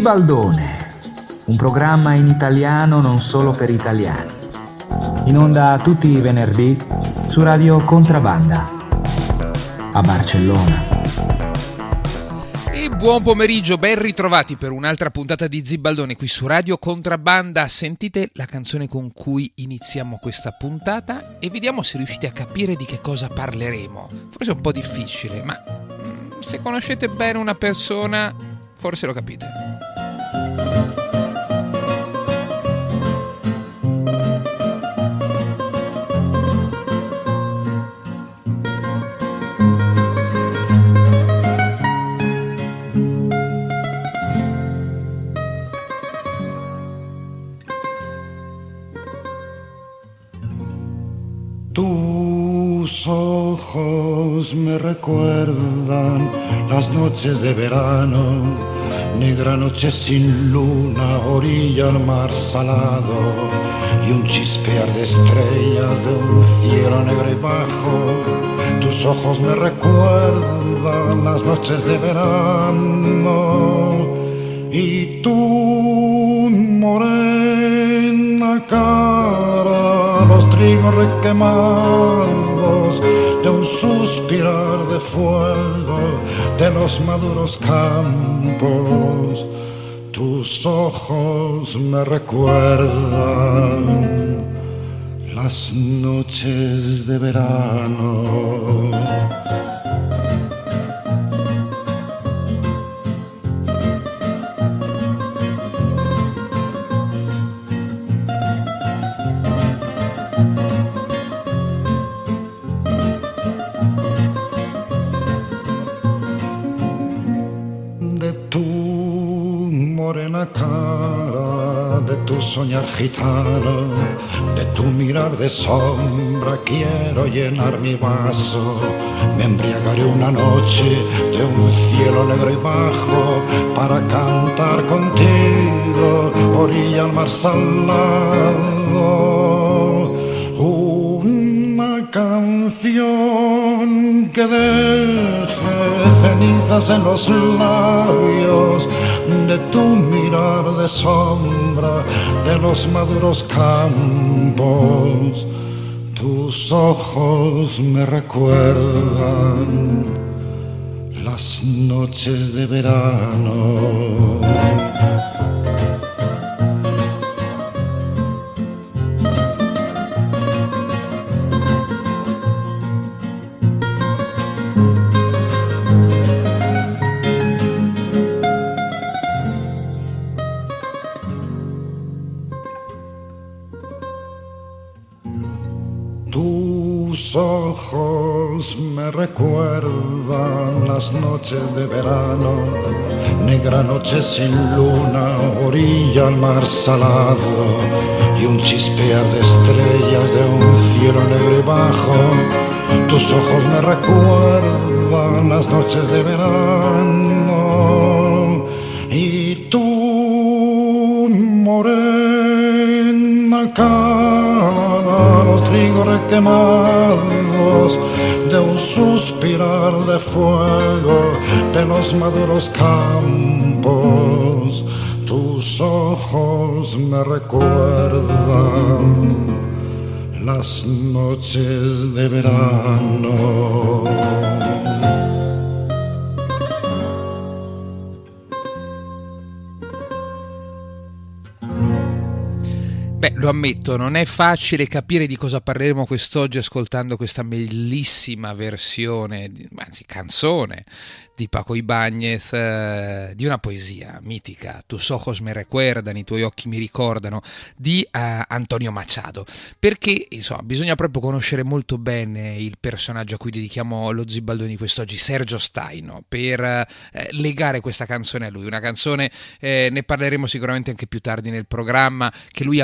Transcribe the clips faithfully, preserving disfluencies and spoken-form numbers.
Zibaldone, un programma in italiano non solo per italiani. In onda tutti i venerdì su Radio Contrabanda, a Barcellona. E buon pomeriggio, ben ritrovati per un'altra puntata di Zibaldone qui su Radio Contrabanda. Sentite la canzone con cui iniziamo questa puntata e vediamo se riuscite a capire di che cosa parleremo. Forse è un po' difficile, ma se conoscete bene una persona, forse lo capite. Tus ojos me recuerdan las noches de verano, negra noche sin luna, orilla al mar salado y un chispear de estrellas de un cielo negro y bajo. Tus ojos me recuerdan las noches de verano y tu morena cara, los trigos requemados de un suspirar de fuego de los maduros campos. Tus ojos me recuerdan las noches de verano. Cara, de tu soñar gitano, de tu mirar de sombra, quiero llenar mi vaso. Me embriagaré una noche de un cielo negro y bajo para cantar contigo, orilla al mar salado. Una canción que deje cenizas en los labios de tu mirar de sombra de los maduros campos. Tus ojos me recuerdan las noches de verano. Tus ojos me recuerdan las noches de verano, negra noche sin luna, orilla al mar salado y un chispear de estrellas de un cielo negro y bajo. Tus ojos me recuerdan las noches de verano y tu morena cara, los trigos requemados de un suspirar de fuego de los maduros campos. Tus ojos me recuerdan las noches de verano. Beh, lo ammetto, non è facile capire di cosa parleremo quest'oggi ascoltando questa bellissima versione, anzi canzone, di Paco Ibáñez, eh, di una poesia mitica, Tus ojos me recuerdan, i tuoi occhi mi ricordano, di eh, Antonio Machado, perché insomma bisogna proprio conoscere molto bene il personaggio a cui dedichiamo lo Zibaldone di quest'oggi, Sergio Staino, per eh, legare questa canzone a lui, una canzone, eh, ne parleremo sicuramente anche più tardi nel programma, che lui amava tantissimo,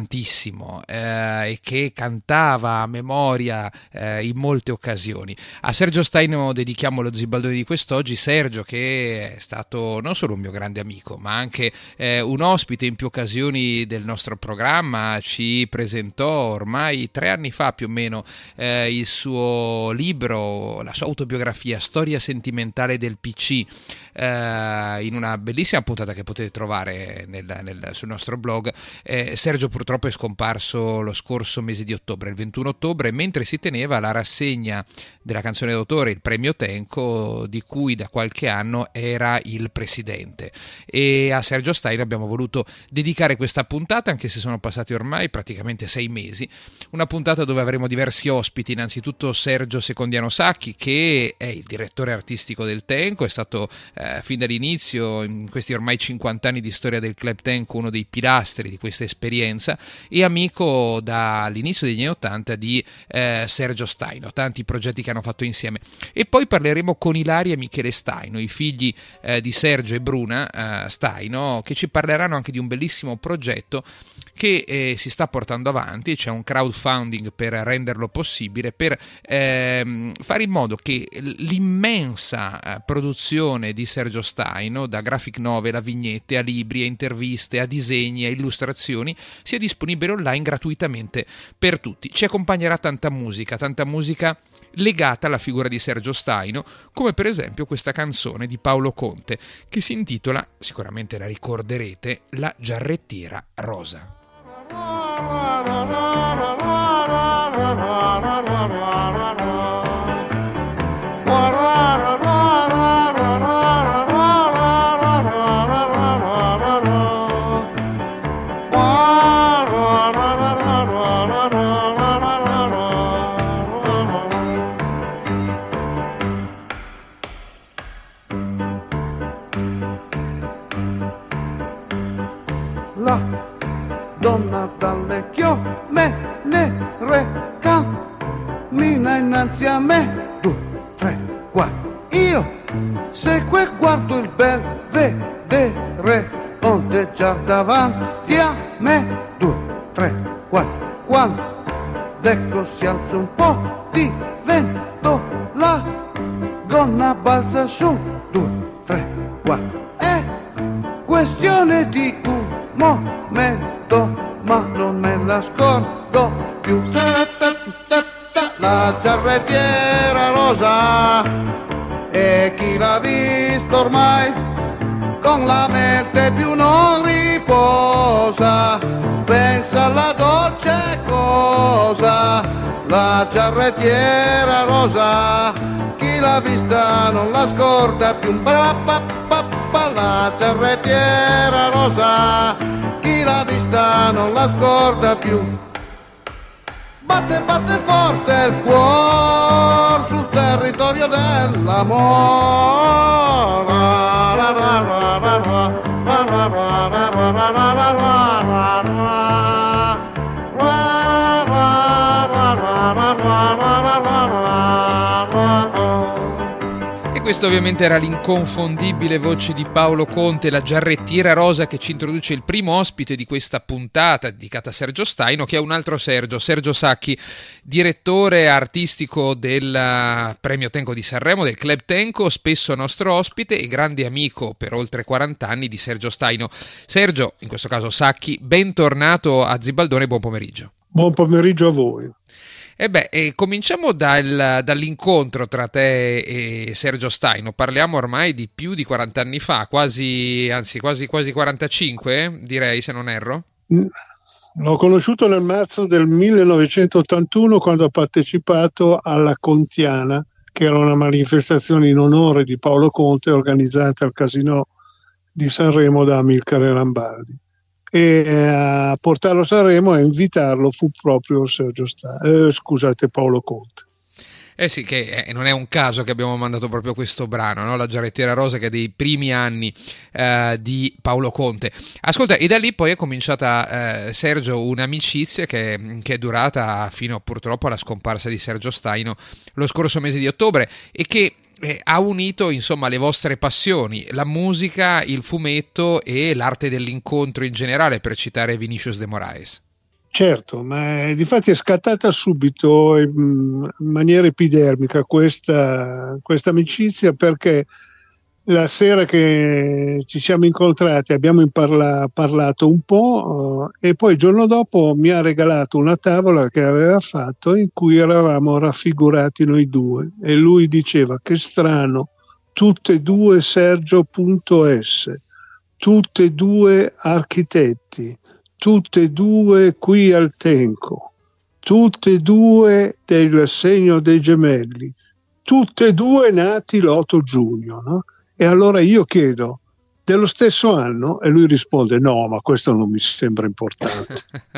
tantissimo eh, e che cantava a memoria eh, in molte occasioni. A Sergio Staino dedichiamo lo Zibaldone di quest'oggi. Sergio, che è stato non solo un mio grande amico, ma anche eh, un ospite in più occasioni del nostro programma, ci presentò ormai tre anni fa più o meno eh, il suo libro, la sua autobiografia Storia sentimentale del P C, eh, in una bellissima puntata che potete trovare nel, nel, sul nostro blog. eh, Sergio purtroppo è scomparso lo scorso mese di ottobre, il ventuno ottobre, mentre si teneva la rassegna della canzone d'autore, il premio Tenco, di cui da qualche anno era il presidente. E a Sergio Staino abbiamo voluto dedicare questa puntata, anche se sono passati ormai praticamente sei mesi, una puntata dove avremo diversi ospiti. Innanzitutto Sergio Secondiano Sacchi, che è il direttore artistico del Tenco, è stato eh, fin dall'inizio, in questi ormai cinquanta anni di storia del Club Tenco, uno dei pilastri di questa esperienza, e amico dall'inizio degli anni ottanta di eh, Sergio Staino, tanti progetti che hanno fatto insieme. E poi parleremo con Ilaria e Michele Staino, i figli eh, di Sergio e Bruna eh, Staino, che ci parleranno anche di un bellissimo progetto che eh, si sta portando avanti. C'è un crowdfunding per renderlo possibile, per ehm, fare in modo che l'immensa eh, produzione di Sergio Staino, da graphic novel a vignette, a libri, a interviste, a disegni, a illustrazioni, sia disponibile online gratuitamente per tutti. Ci accompagnerà tanta musica, tanta musica legata alla figura di Sergio Staino, come per esempio questa canzone di Paolo Conte che si intitola, sicuramente la ricorderete, La giarrettiera rosa. Donna dalle chiome nere cammina innanzi a me, due, tre, quattro, io seguo e guardo il bel vedere ondeggiar davanti a me, due, tre, quattro, quando ecco si alza un po' di vento, la gonna balza su, due, tre, quattro, è questione di un momento, ma non me la scordo più. La giarrettiera rosa, e chi l'ha visto ormai con la mente più non riposa, pensa alla dolce cosa. La giarrettiera rosa, chi l'ha vista non la scorda più. La giarrettiera rosa, chi l'ha vista non la scorda più. Batte, batte forte il cuore sul territorio E questa ovviamente era l'inconfondibile voce di Paolo Conte, la giarrettiera rosa, che ci introduce il primo ospite di questa puntata dedicata a Sergio Staino, che è un altro Sergio, Sergio Sacchi, direttore artistico del Premio Tenco di Sanremo, del Club Tenco, spesso nostro ospite e grande amico per oltre quaranta anni di Sergio Staino. Sergio, in questo caso Sacchi, bentornato a Zibaldone, buon pomeriggio. Buon pomeriggio a voi. E beh, eh, cominciamo dal, dall'incontro tra te e Sergio Staino. Parliamo ormai di più di quaranta anni fa, quasi, anzi quasi, quasi quarantacinque, direi, se non erro. L'ho conosciuto nel marzo del millenovecentottantuno, quando ho partecipato alla Contiana, che era una manifestazione in onore di Paolo Conte organizzata al Casinò di Sanremo da Amilcare Rambaldi. E a portarlo a Sanremo e a invitarlo fu proprio Sergio Staino, eh, scusate, Paolo Conte. Eh sì, che non è un caso che abbiamo mandato proprio questo brano, no? La giarrettiera rosa, che è dei primi anni eh, di Paolo Conte. Ascolta, e da lì poi è cominciata, eh, Sergio, un'amicizia che, che è durata fino purtroppo alla scomparsa di Sergio Staino lo scorso mese di ottobre, e che eh, ha unito insomma le vostre passioni, la musica, il fumetto e l'arte dell'incontro in generale, per citare Vinicius de Moraes. Certo, ma è, difatti è scattata subito in, in maniera epidermica questa, questa amicizia, perché la sera che ci siamo incontrati abbiamo imparla, parlato un po' uh, e poi il giorno dopo mi ha regalato una tavola che aveva fatto in cui eravamo raffigurati noi due e lui diceva: che strano, tutte e due Sergio.s, tutte e due architetti, tutte e due qui al Tenco, tutte e due del segno dei gemelli, tutte e due nati l'otto giugno, no? E allora io chiedo: dello stesso anno? E lui risponde: no, ma questo non mi sembra importante.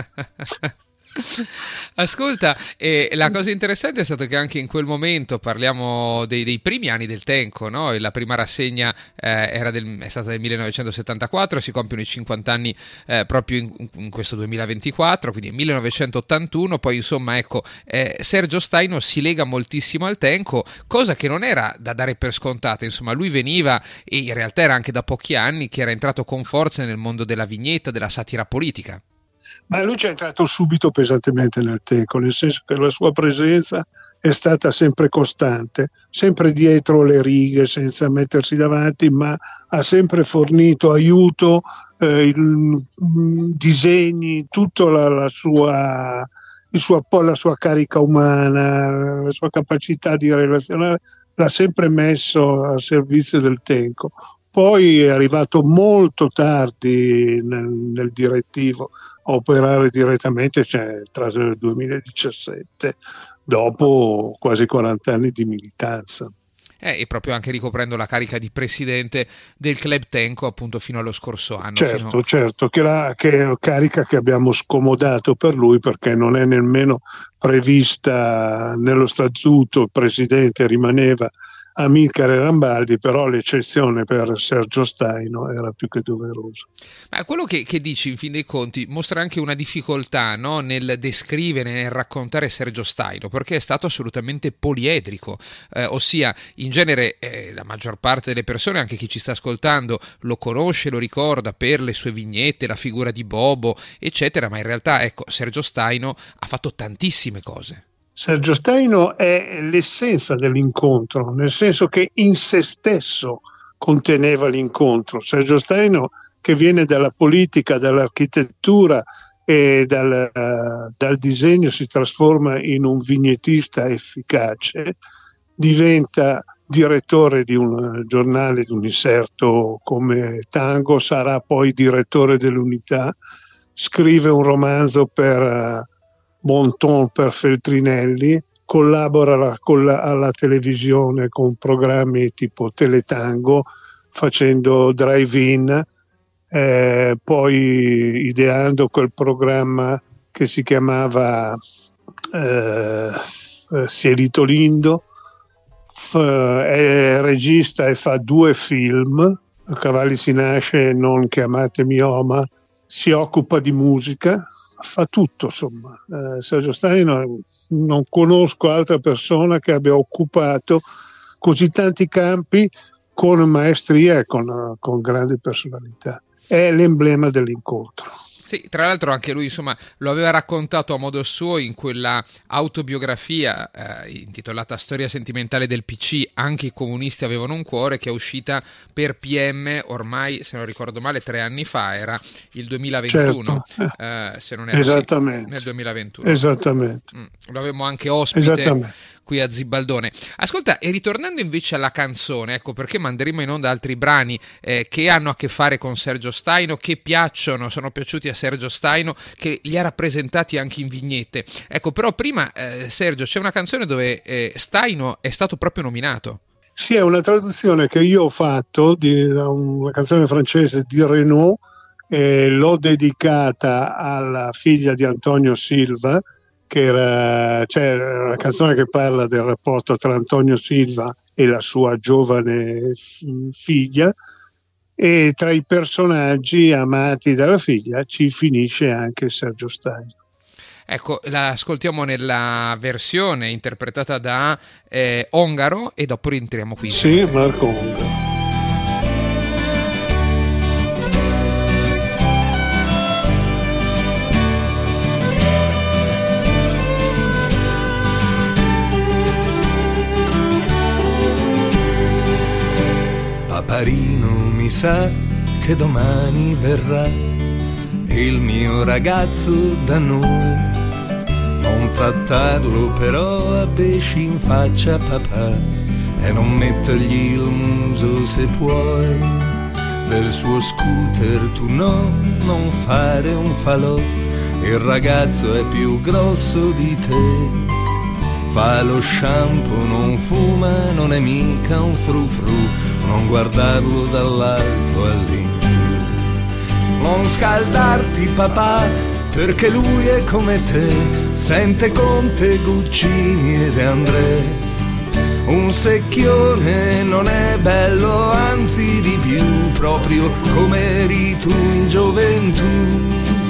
Ascolta, eh, la cosa interessante è stato che anche in quel momento, parliamo dei, dei primi anni del Tenco, no? E la prima rassegna eh, era del, è stata del millenovecentosettantaquattro, si compiono i cinquanta anni eh, proprio in, in questo duemilaventiquattro, quindi millenovecentottantuno. Poi insomma ecco, eh, Sergio Staino si lega moltissimo al Tenco, cosa che non era da dare per scontata. Insomma, lui veniva, e in realtà era anche da pochi anni che era entrato con forza nel mondo della vignetta, della satira politica. Ma lui ci è entrato subito pesantemente nel Tenco, nel senso che la sua presenza è stata sempre costante, sempre dietro le righe, senza mettersi davanti, ma ha sempre fornito aiuto, eh, il, disegni, tutta la, la sua, il suo, la sua carica umana, la sua capacità di relazionare, l'ha sempre messo a servizio del Tenco. Poi è arrivato molto tardi nel, nel direttivo a operare direttamente, cioè tra il duemiladiciassette, dopo quasi quaranta anni di militanza. Eh, e proprio anche ricoprendo la carica di presidente del Club Tenco appunto fino allo scorso anno. Certo, fino... certo, che, la, che è una carica che abbiamo scomodato per lui, perché non è nemmeno prevista nello statuto. Il presidente rimaneva Amilcare Rambaldi, però l'eccezione per Sergio Staino era più che doverosa. Ma quello che, che dici in fin dei conti mostra anche una difficoltà, no? Nel descrivere, nel raccontare Sergio Staino, perché è stato assolutamente poliedrico, eh, ossia in genere eh, la maggior parte delle persone, anche chi ci sta ascoltando, lo conosce, lo ricorda per le sue vignette, la figura di Bobo eccetera, ma in realtà ecco, Sergio Staino ha fatto tantissime cose. Sergio Staino è l'essenza dell'incontro, nel senso che in se stesso conteneva l'incontro. Sergio Staino, che viene dalla politica, dall'architettura e dal, uh, dal disegno, si trasforma in un vignettista efficace, diventa direttore di un giornale, di un inserto come Tango, sarà poi direttore dell'Unità, scrive un romanzo per... Uh, Bonton per Feltrinelli, collabora la, con la, alla televisione con programmi tipo Teletango, facendo drive-in, eh, poi ideando quel programma che si chiamava eh, Cielito Lindo, F- è regista e fa due film, Cavalli si nasce, Non chiamatemi Oma, si occupa di musica, fa tutto, insomma. Eh, Sergio Staino, non conosco altra persona che abbia occupato così tanti campi con maestria e con, con grande personalità. È l'emblema dell'incontro. Sì, tra l'altro anche lui insomma lo aveva raccontato a modo suo in quella autobiografia eh, intitolata Storia sentimentale del P C, anche i comunisti avevano un cuore, che è uscita per P M ormai, se non ricordo male, tre anni fa, era il duemilaventuno, certo. eh, se non era Esattamente. Sì, nel duemilaventuno. Esattamente. Mm, lo avevamo anche ospite Esattamente. qui a Zibaldone. Ascolta, e ritornando invece alla canzone, ecco perché manderemo in onda altri brani eh, che hanno a che fare con Sergio Staino, che piacciono, sono piaciuti a Sergio Staino, che li ha rappresentati anche in vignette. Ecco, però prima eh, Sergio, c'è una canzone dove eh, Staino è stato proprio nominato. Sì, è una traduzione che io ho fatto di una canzone francese di Renaud, eh, l'ho dedicata alla figlia di Antonio Silva, che era, cioè, una canzone che parla del rapporto tra Antonio Silva e la sua giovane figlia, e tra i personaggi amati dalla figlia ci finisce anche Sergio Staino. Ecco, la ascoltiamo nella versione interpretata da eh, Ongaro e dopo rientriamo qui. Sì, Marco Ongaro. lamparino mi sa che domani verrà il mio ragazzo da noi. Non trattarlo però a pesci in faccia papà e non mettergli il muso se puoi. Del suo scooter tu no, non fare un falò, il ragazzo è più grosso di te. Fa lo shampoo, non fuma, non è mica un frufru, non guardarlo dall'alto all'ingiù. Non scaldarti papà, perché lui è come te, sente Conte, Guccini ed André. Un secchione non è bello, anzi di più, proprio come eri tu in gioventù.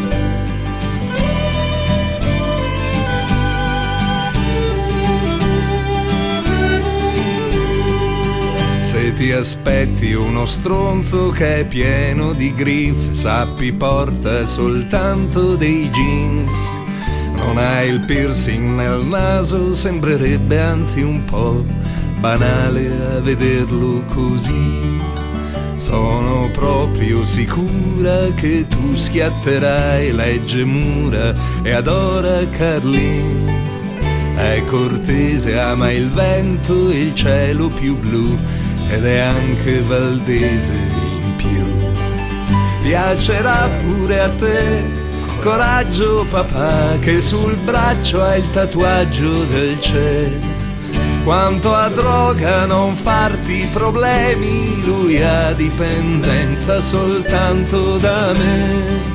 Se ti aspetti uno stronzo che è pieno di griff, sappi porta soltanto dei jeans. Non hai il piercing nel naso, sembrerebbe anzi un po' banale a vederlo così. Sono proprio sicura che tu schiatterai legge mura e adora Carlin. È cortese, ama il vento e il cielo più blu, ed è anche valdese in più. Piacerà pure a te, coraggio papà, che sul braccio ha il tatuaggio del Che. Quanto a droga non farti problemi, lui ha dipendenza soltanto da me.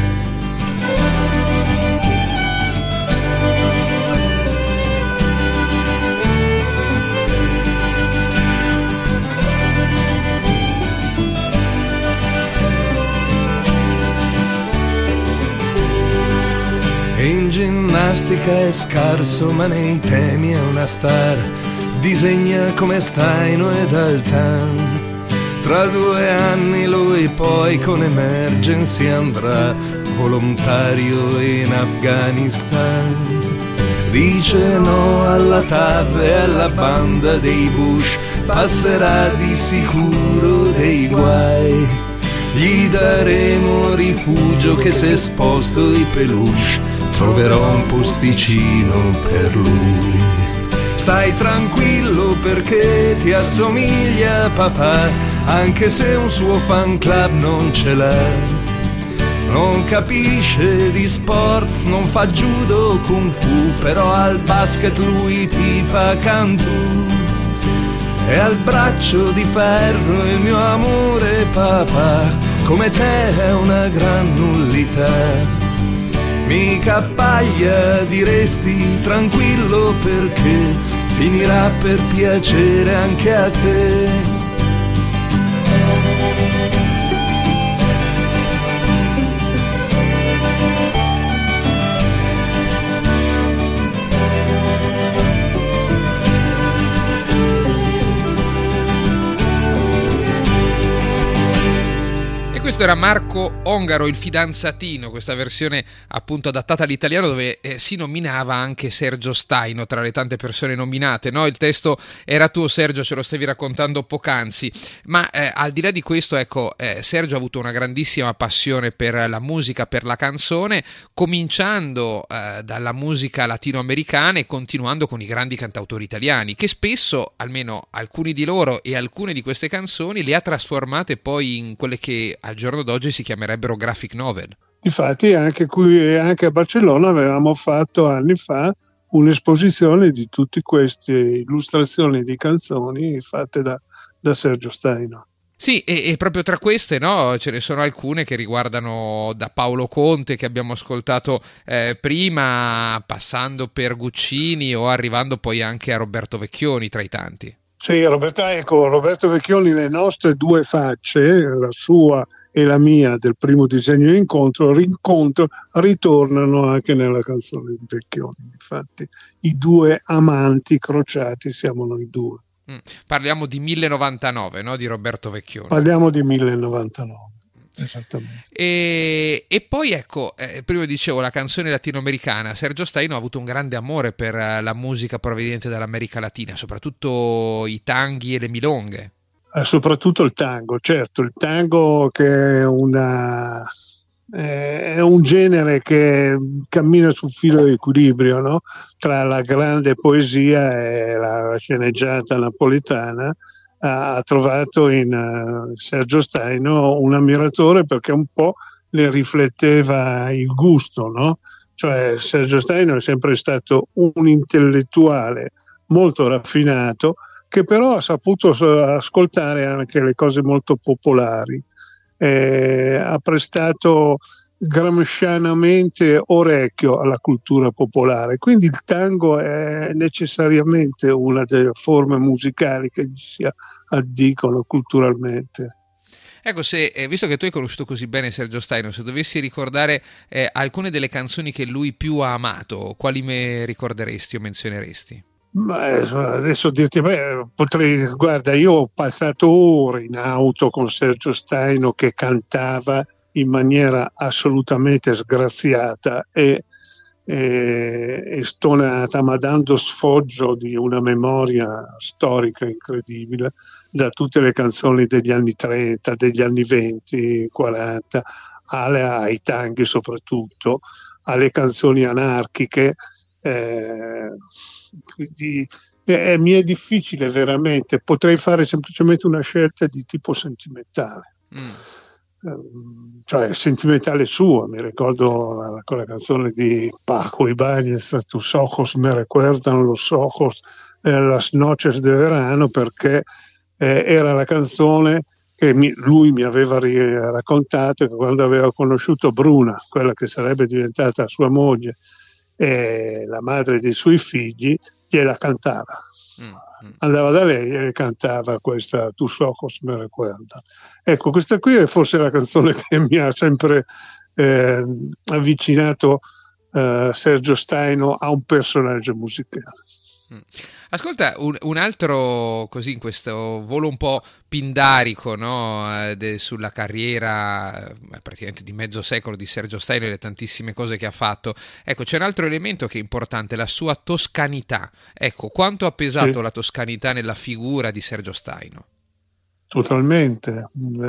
In ginnastica è scarso, ma nei temi è una star. Disegna come Staino ed Altan. Tra due anni lui poi con Emergency andrà volontario in Afghanistan. Dice no alla T A V e alla banda dei Bush, passerà di sicuro dei guai. Gli daremo rifugio che se sposto i peluche troverò un posticino per lui. Stai tranquillo perché ti assomiglia papà, anche se un suo fan club non ce l'ha. Non capisce di sport, non fa judo kung fu, però al basket lui ti fa cantù. E al braccio di ferro il mio amore papà, come te è una gran nullità. Mica paglia diresti tranquillo perché finirà per piacere anche a te. Questo era Marco Ongaro, il fidanzatino, questa versione appunto adattata all'italiano dove eh, si nominava anche Sergio Staino tra le tante persone nominate, no? Il testo era tuo Sergio, ce lo stavi raccontando poc'anzi, ma eh, al di là di questo, ecco, eh, Sergio ha avuto una grandissima passione per la musica, per la canzone, cominciando eh, dalla musica latinoamericana e continuando con i grandi cantautori italiani, che spesso, almeno alcuni di loro e alcune di queste canzoni, le ha trasformate poi in quelle che al giorno d'oggi si chiamerebbero graphic novel. Infatti anche qui, anche a Barcellona avevamo fatto anni fa un'esposizione di tutte queste illustrazioni di canzoni fatte da, da Sergio Staino. Sì, e, e proprio tra queste, no, ce ne sono alcune che riguardano da Paolo Conte, che abbiamo ascoltato eh, prima, passando per Guccini o arrivando poi anche a Roberto Vecchioni tra i tanti. Sì, Roberto, ecco, Roberto Vecchioni, le nostre due facce, la sua e la mia del primo disegno di incontro, rincontro, ritornano anche nella canzone di Vecchioni. Infatti i due amanti crociati siamo noi due. Mm. Parliamo di millenovantanove, no? Di Roberto Vecchioni. Parliamo di millenovantanove. Esattamente. E, e poi ecco, eh, prima dicevo la canzone latinoamericana. Sergio Staino ha avuto un grande amore per la musica proveniente dall'America Latina, soprattutto i tanghi e le milonghe. eh, soprattutto il tango. Certo, il tango che è una è un genere che cammina sul filo di equilibrio, no? Tra la grande poesia e la sceneggiata napoletana. Ha trovato in uh, Sergio Staino un ammiratore, perché un po' le rifletteva il gusto, no? Cioè Sergio Staino è sempre stato un intellettuale molto raffinato, che però ha saputo ascoltare anche le cose molto popolari. Eh, ha prestato gramscianamente orecchio alla cultura popolare, quindi il tango è necessariamente una delle forme musicali che gli si addicono culturalmente. Ecco, se, eh, visto che tu hai conosciuto così bene Sergio Staino, se dovessi ricordare eh, alcune delle canzoni che lui più ha amato, quali me ricorderesti o menzioneresti? Ma adesso dirti, beh, potrei, guarda, io ho passato ore in auto con Sergio Staino che cantava in maniera assolutamente sgraziata e, e, e stonata, ma dando sfoggio di una memoria storica incredibile, da tutte le canzoni degli anni trenta, degli anni venti, quaranta, alle, ai tanghi soprattutto, alle canzoni anarchiche. Eh, quindi eh, mi è difficile veramente, potrei fare semplicemente una scelta di tipo sentimentale. Mm. Eh, cioè sentimentale sua, mi ricordo la, quella canzone di Paco Ibáñez, Tus ojos me recuerdan los ojos eh, las noches de verano, perché eh, era la canzone che mi, lui mi aveva ri- raccontato che quando aveva conosciuto Bruna, quella che sarebbe diventata sua moglie e la madre dei suoi figli, gliela cantava. Mm, mm. Andava da lei e le cantava questa Tus ojos me recuerdan. Ecco, questa qui è forse la canzone che mi ha sempre eh, avvicinato eh, Sergio Staino a un personaggio musicale. Mm. Ascolta, un, un altro così in questo volo un po' pindarico, no? De, sulla carriera praticamente di mezzo secolo di Sergio Staino e le tantissime cose che ha fatto. Ecco, c'è un altro elemento che è importante, la sua toscanità. Ecco, quanto ha pesato sì. la toscanità nella figura di Sergio Staino? Totalmente.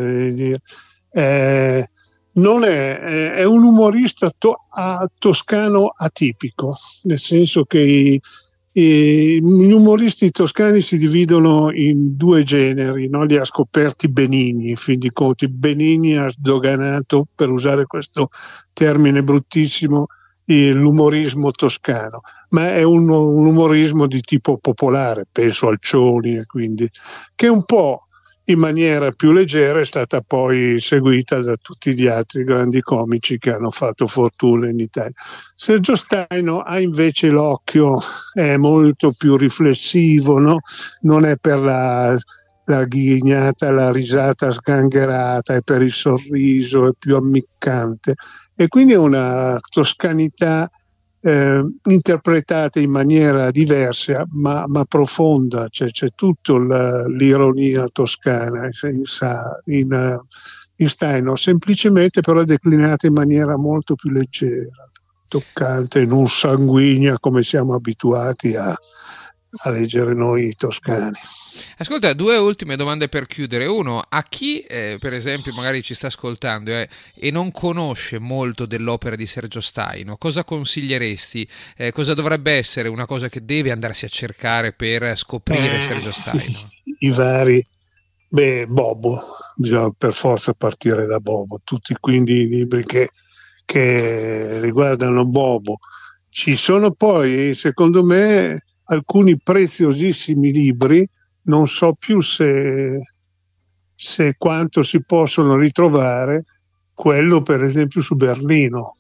Eh, non è, è un umorista to, a, toscano atipico, nel senso che i E gli umoristi toscani si dividono in due generi, no? Li ha scoperti Benigni, in fin di conti. Benigni ha sdoganato, per usare questo termine bruttissimo, l'umorismo toscano, ma è un, un umorismo di tipo popolare, penso al Cioni, e quindi, che un po' in maniera più leggera è stata poi seguita da tutti gli altri grandi comici che hanno fatto fortuna in Italia. Sergio Staino ha invece l'occhio, è molto più riflessivo, no? Non è per la, la ghignata, la risata sgangherata, è per il sorriso, è più ammiccante, e quindi è una toscanità Eh, interpretate in maniera diversa ma, ma profonda, cioè, c'è tutta l'ironia toscana in, in, in Staino, semplicemente però declinata in maniera molto più leggera, toccante, non sanguigna come siamo abituati a, a leggere noi toscani. Ascolta, due ultime domande per chiudere. Uno, a chi eh, per esempio magari ci sta ascoltando eh, e non conosce molto dell'opera di Sergio Staino, cosa consiglieresti? Eh, cosa dovrebbe essere una cosa che deve andarsi a cercare per scoprire eh, Sergio Staino? I vari, beh, Bobo, bisogna per forza partire da Bobo, tutti quindi i libri che, che riguardano Bobo. Ci sono poi, secondo me, alcuni preziosissimi libri, non so più se, se quanto si possono ritrovare, quello per esempio su Berlino,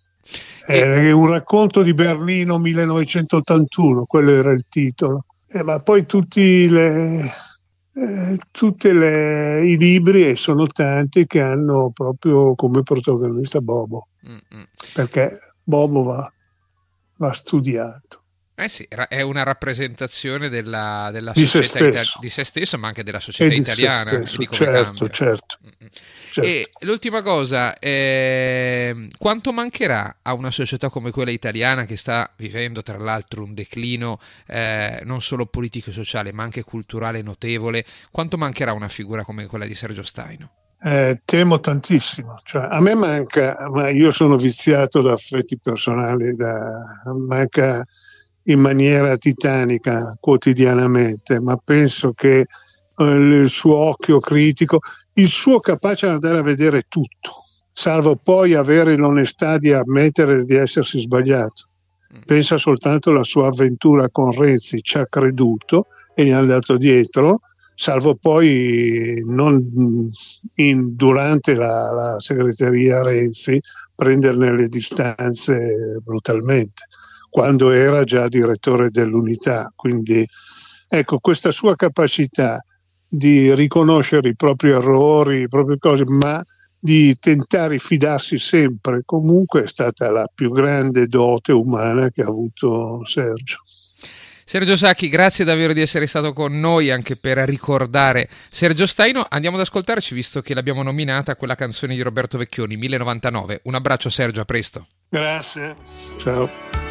è un racconto di Berlino millenovecentottantuno, quello era il titolo, eh, ma poi tutti le, eh, tutte le, i libri, e sono tanti, che hanno proprio come protagonista Bobo, mm-hmm. perché Bobo va, va studiato. Eh sì, è una rappresentazione della, della di società se itali- di se stesso, ma anche della società di italiana, stesso, e di come certo, cambia. certo, certo. E l'ultima cosa, eh, quanto mancherà a una società come quella italiana, che sta vivendo tra l'altro un declino eh, non solo politico e sociale, ma anche culturale notevole, quanto mancherà una figura come quella di Sergio Staino? Eh, temo tantissimo, cioè, a me manca, ma io sono viziato da affetti personali, da, manca in maniera titanica quotidianamente, ma penso che eh, il suo occhio critico, il suo capace di andare a vedere tutto, salvo poi avere l'onestà di ammettere di essersi sbagliato. Pensa soltanto alla sua avventura con Renzi, ci ha creduto e gli è andato dietro, salvo poi non in, durante la, la segreteria Renzi prenderne le distanze brutalmente, quando era già direttore dell'Unità. Quindi ecco, questa sua capacità di riconoscere i propri errori, le proprie cose, ma di tentare di fidarsi sempre, comunque è stata la più grande dote umana che ha avuto Sergio. Sergio Sacchi, grazie davvero di essere stato con noi anche per ricordare Sergio Staino. Andiamo ad ascoltarci, visto che l'abbiamo nominata, quella canzone di Roberto Vecchioni, mille novantanove. Un abbraccio Sergio, a presto. Grazie, ciao.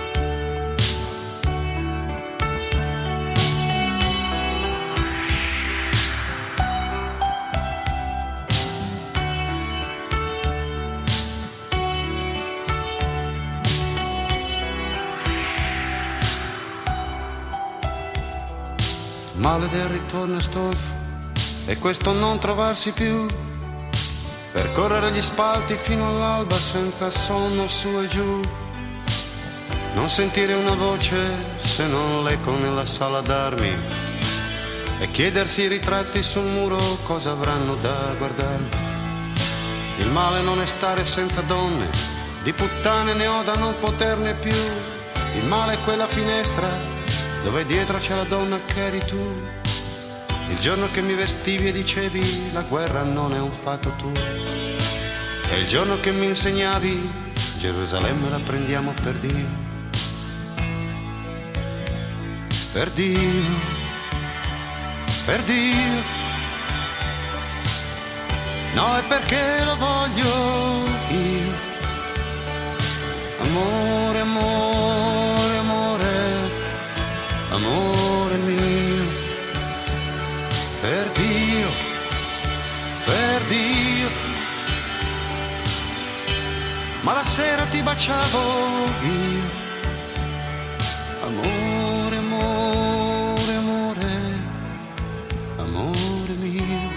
Male del ritorno è stolfo e questo non trovarsi più, percorrere gli spalti fino all'alba senza sonno su e giù, non sentire una voce se non l'eco nella sala d'armi e chiedersi i ritratti sul muro cosa avranno da guardarmi. Il male non è stare senza donne, di puttane ne ho da non poterne più. Il male è quella finestra dove dietro c'è la donna che eri tu. Il giorno che mi vestivi e dicevi la guerra non è un fatto tuo. E il giorno che mi insegnavi Gerusalemme la prendiamo per Dio. Per Dio, per Dio. No, è perché lo voglio io. Amore, amore, amore, amore mio, per Dio, per Dio. Ma la sera ti baciavo io, amore, amore, amore, amore mio.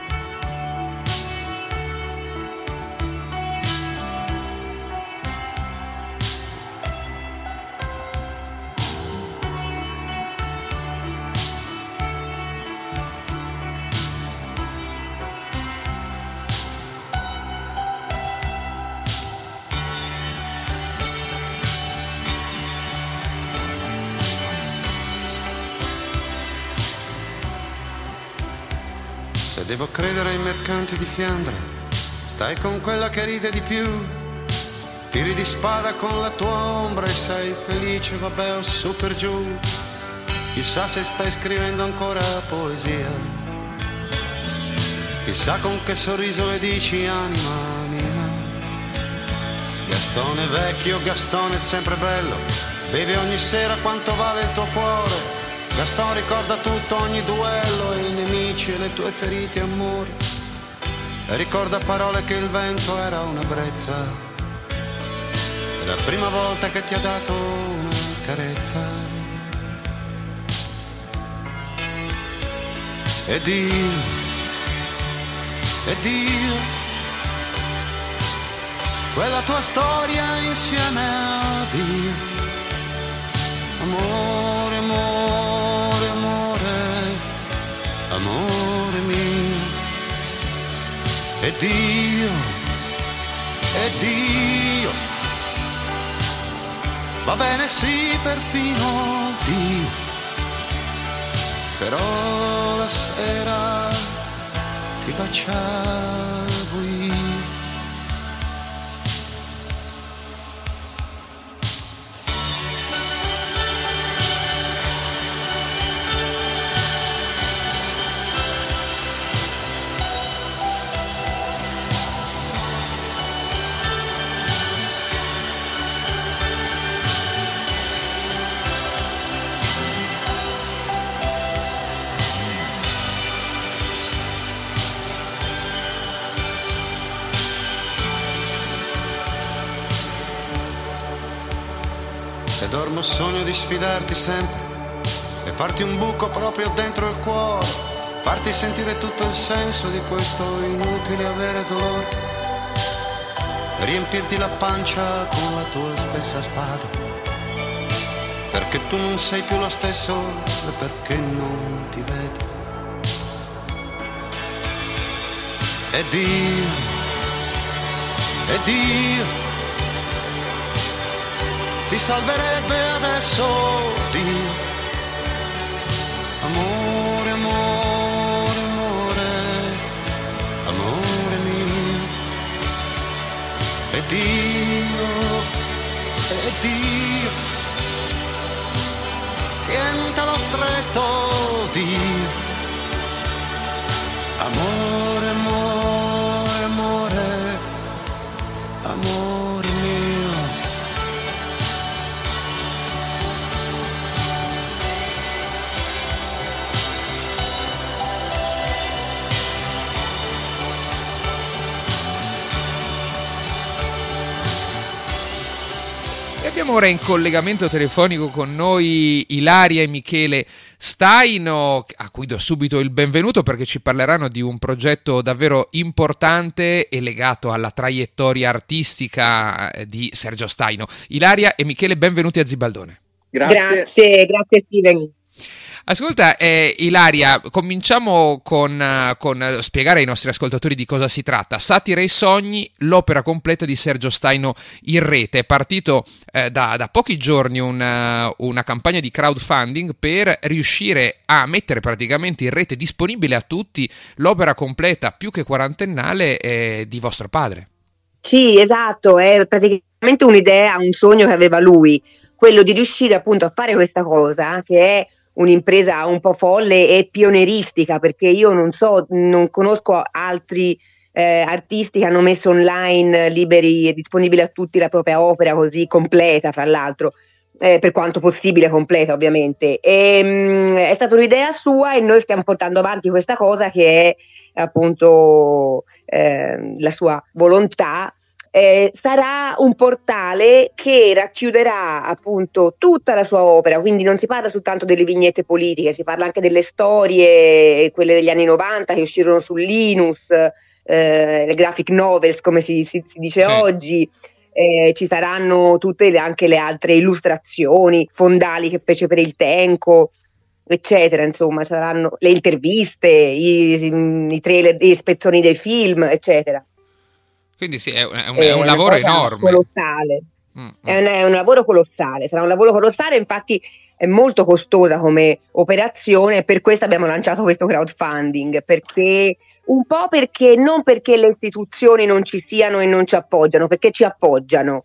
Se devo credere ai mercanti di Fiandra, stai con quella che ride di più. Tiri di spada con la tua ombra e sei felice, vabbè, o su per giù. Chissà se stai scrivendo ancora poesia. Chissà con che sorriso le dici, anima mia. Gastone vecchio, Gastone sempre bello, bevi ogni sera quanto vale il tuo cuore. Gaston ricorda tutto, ogni duello, e i nemici e le tue ferite, amore. E ricorda a parole che il vento era una brezza. È la prima volta che ti ha dato una carezza. Ed io, ed io, quella tua storia insieme a Dio. Amore, amore, amore, amore mio. E Dio, e Dio, va bene sì, perfino Dio, però la sera ti baciavo io. dormo sogno di sfidarti sempre e farti un buco proprio dentro il cuore, farti sentire tutto il senso di questo inutile avere dolore, riempirti la pancia con la tua stessa spada, perché tu non sei più lo stesso e perché non ti vedo. Ed io, ed io ti salverebbe adesso, Dio. Amore, amore, amore, amore mio. Ed io, ed io tientalo stretto, Dio. Amore, amore, amore, amore mio. E abbiamo ora in collegamento telefonico con noi Ilaria e Michele Staino, a cui do subito il benvenuto perché ci parleranno di un progetto davvero importante e legato alla traiettoria artistica di Sergio Staino. Ilaria e Michele, benvenuti a Zibaldone. Grazie, grazie, grazie Steven. Ascolta, eh, Ilaria, cominciamo con, uh, con uh, spiegare ai nostri ascoltatori di cosa si tratta. Satira e sogni, l'opera completa di Sergio Staino in rete. È partito eh, da, da pochi giorni una, una campagna di crowdfunding per riuscire a mettere praticamente in rete, disponibile a tutti, l'opera completa più che quarantennale eh, di vostro padre. Sì, esatto, è praticamente un'idea, un sogno che aveva lui, quello di riuscire appunto a fare questa cosa, che è un'impresa un po' folle e pionieristica, perché io non so, non conosco altri eh, artisti che hanno messo online liberi e disponibili a tutti la propria opera così completa, fra l'altro, eh, per quanto possibile completa ovviamente. E, mh, è stata un'idea sua e noi stiamo portando avanti questa cosa che è appunto eh, la sua volontà. Eh, sarà un portale che racchiuderà appunto tutta la sua opera, quindi non si parla soltanto delle vignette politiche, si parla anche delle storie, quelle degli anni novanta che uscirono su Linus, eh, le graphic novels come si, si, si dice sì. oggi, eh, ci saranno tutte le, anche le altre illustrazioni fondali che fece per il Tenco, eccetera, insomma saranno le interviste, i, i, i trailer, gli spezzoni dei film, eccetera. Quindi sì, è un, è un, è un lavoro enorme. Colossale. Mm-hmm. È, un, è un lavoro colossale, sarà un lavoro colossale, infatti è molto costosa come operazione, per questo abbiamo lanciato questo crowdfunding, perché un po' perché non perché le istituzioni non ci siano e non ci appoggiano, perché ci appoggiano.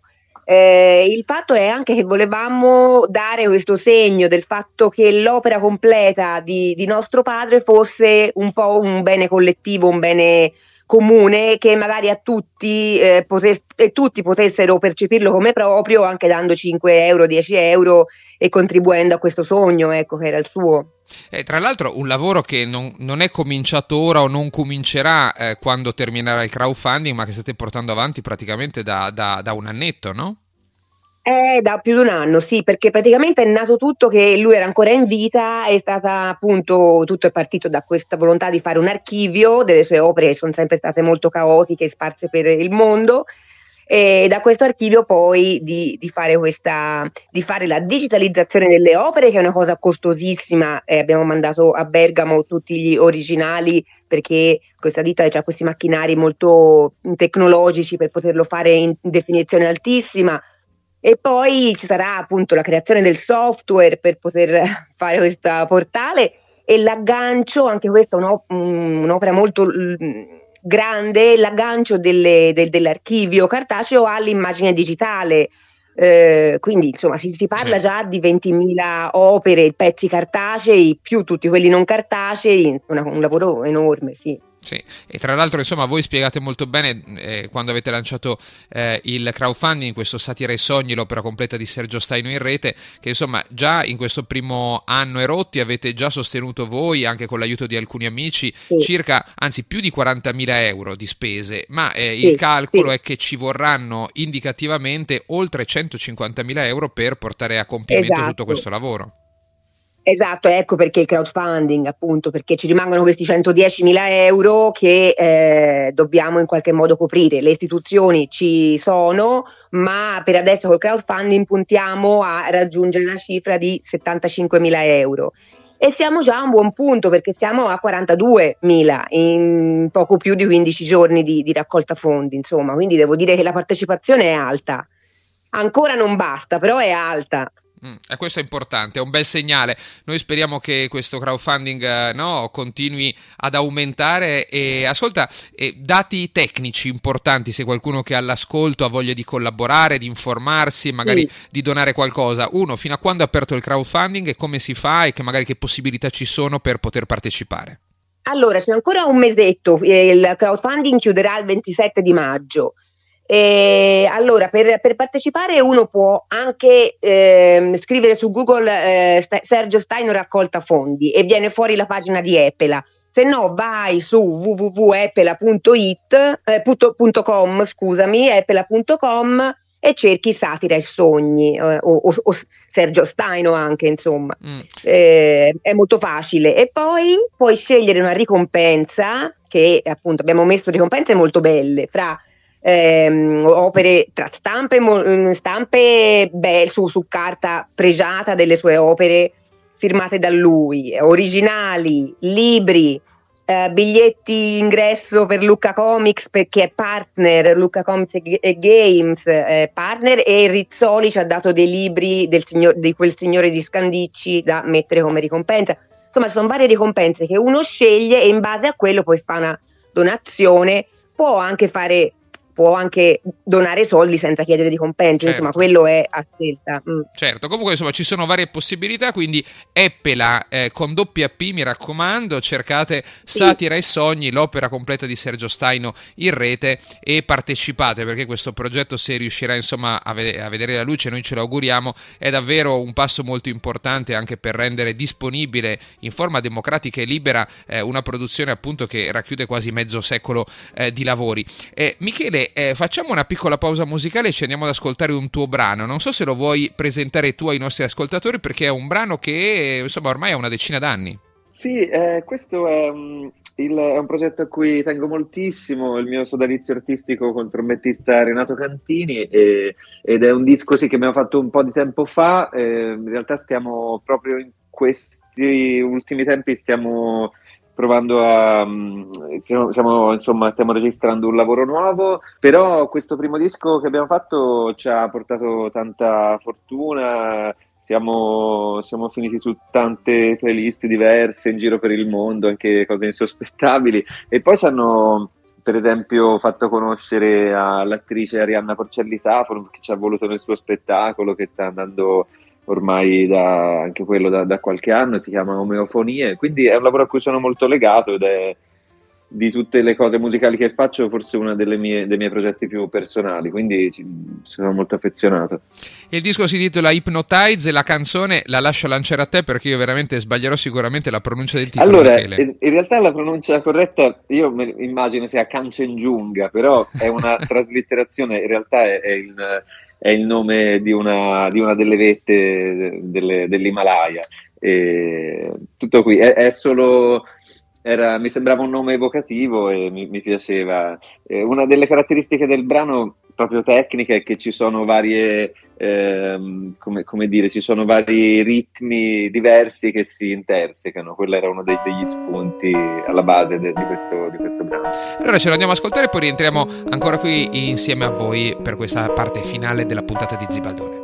Eh, il fatto è anche che volevamo dare questo segno del fatto che l'opera completa di, di nostro padre fosse un po' un bene collettivo, un bene comune, che magari a tutti eh, poter, e tutti potessero percepirlo come proprio, anche dando cinque euro, dieci euro e contribuendo a questo sogno, ecco, che era il suo. E tra l'altro un lavoro che non, non è cominciato ora o non comincerà eh, quando terminerà il crowdfunding, ma che state portando avanti praticamente da, da, da un annetto, no? Eh, da più di un anno, sì, perché praticamente è nato tutto che lui era ancora in vita, è stata appunto, tutto è partito da questa volontà di fare un archivio delle sue opere che sono sempre state molto caotiche e sparse per il mondo, e da questo archivio poi di, di fare questa, di fare la digitalizzazione delle opere, che è una cosa costosissima, eh, abbiamo mandato a Bergamo tutti gli originali perché questa ditta ha questi macchinari molto tecnologici per poterlo fare in definizione altissima. E poi ci sarà appunto la creazione del software per poter fare questo portale e l'aggancio, anche questa è un'op- un'opera molto grande, l'aggancio delle, del, dell'archivio cartaceo all'immagine digitale. Eh, quindi insomma si, si parla sì. già di ventimila opere, pezzi cartacei, più tutti quelli non cartacei, una, un lavoro enorme, sì. Sì, Sì. E tra l'altro, insomma, voi spiegate molto bene eh, quando avete lanciato eh, il crowdfunding, questo Satira ai sogni, l'opera completa di Sergio Staino in rete, che insomma già in questo primo anno e rotti avete già sostenuto voi, anche con l'aiuto di alcuni amici, sì. circa, anzi più di quarantamila euro di spese, ma eh, sì, il calcolo sì. è che ci vorranno indicativamente oltre centocinquantamila euro per portare a compimento esatto. tutto questo lavoro. Esatto, ecco perché il crowdfunding, appunto, perché ci rimangono questi centodiecimila euro che eh, dobbiamo in qualche modo coprire. Le istituzioni ci sono, ma per adesso col crowdfunding puntiamo a raggiungere la cifra di settantacinquemila euro. E siamo già a un buon punto, perché siamo a quarantaduemila in poco più di quindici giorni di, di raccolta fondi, insomma, quindi devo dire che la partecipazione è alta. Ancora non basta, però è alta. Mm, e questo è importante, è un bel segnale. Noi speriamo che questo crowdfunding eh, no, continui ad aumentare. E ascolta, eh, dati tecnici importanti, se qualcuno che è all'ascolto ha voglia di collaborare, di informarsi, magari sì. di donare qualcosa. Uno, fino a quando è aperto il crowdfunding e come si fa, e che magari che possibilità ci sono per poter partecipare? Allora, c'è ancora un mesetto, il crowdfunding chiuderà il ventisette di maggio. E allora per, per partecipare uno può anche eh, scrivere su Google eh, Sergio Staino raccolta fondi e viene fuori la pagina di Epela. Se no vai su w w w punto epela punto it eh, punto, punto com, scusami, epela punto com, e cerchi Satira e sogni eh, o, o, o Sergio Staino anche, insomma. Mm. Eh, è molto facile. E poi puoi scegliere una ricompensa, che appunto abbiamo messo ricompense molto belle, fra Ehm, opere tra stampe, stampe beh, su, su carta pregiata delle sue opere firmate da lui, originali, libri, eh, biglietti ingresso per Lucca Comics, perché è partner, Lucca Comics e Games eh, partner, e Rizzoli ci ha dato dei libri del signor, di quel signore di Scandicci da mettere come ricompensa. Insomma, ci sono varie ricompense che uno sceglie e in base a quello poi fa una donazione. Può anche fare può anche donare soldi senza chiedere ricompense, certo. Insomma, quello è a scelta. Mm. Certo, comunque insomma ci sono varie possibilità, quindi Epela eh, con doppia P, mi raccomando, cercate sì. Satira e sogni, l'opera completa di Sergio Staino in rete, e partecipate, perché questo progetto, se riuscirà insomma a, ved- a vedere la luce, noi ce lo auguriamo, è davvero un passo molto importante anche per rendere disponibile in forma democratica e libera eh, una produzione appunto che racchiude quasi mezzo secolo eh, di lavori. Eh, Michele, Eh, facciamo una piccola pausa musicale e ci andiamo ad ascoltare un tuo brano. Non so se lo vuoi presentare tu ai nostri ascoltatori, perché è un brano che insomma ormai ha una decina d'anni. Sì, eh, questo è um, il, è un progetto a cui tengo moltissimo, il mio sodalizio artistico con il trombettista Renato Cantini, e, ed è un disco sì, che abbiamo fatto un po' di tempo fa. Eh, in realtà stiamo proprio in questi ultimi tempi stiamo provando a siamo, siamo, insomma stiamo registrando un lavoro nuovo, però questo primo disco che abbiamo fatto ci ha portato tanta fortuna, siamo, siamo finiti su tante playlist diverse in giro per il mondo, anche cose insospettabili, e poi ci hanno per esempio fatto conoscere all'attrice Arianna Porcelli Saforo, che ci ha voluto nel suo spettacolo, che sta andando ormai da, anche quello da, da qualche anno, si chiama Omeofonie, quindi è un lavoro a cui sono molto legato, ed è di tutte le cose musicali che faccio forse uno delle mie, dei miei progetti più personali, quindi ci, sono molto affezionato. Il disco si intitola Hypnotize e la canzone la lascio lanciare a te, perché io veramente sbaglierò sicuramente la pronuncia del titolo. Allora, in, in realtà la pronuncia corretta io me, immagino sia Kanchenjunga, però è una traslitterazione, in realtà è, è il è il nome di una, di una delle vette delle, dell'Himalaya. E tutto qui, è, è solo, era, mi sembrava un nome evocativo e mi, mi piaceva. E una delle caratteristiche del brano, proprio tecnica, è che ci sono varie, ehm, come, come dire, ci sono vari ritmi diversi che si intersecano. Quello era uno dei, degli spunti alla base de, di, questo, di questo brano. Allora ce lo andiamo a ascoltare e poi rientriamo ancora qui insieme a voi per questa parte finale della puntata di Zibaldone.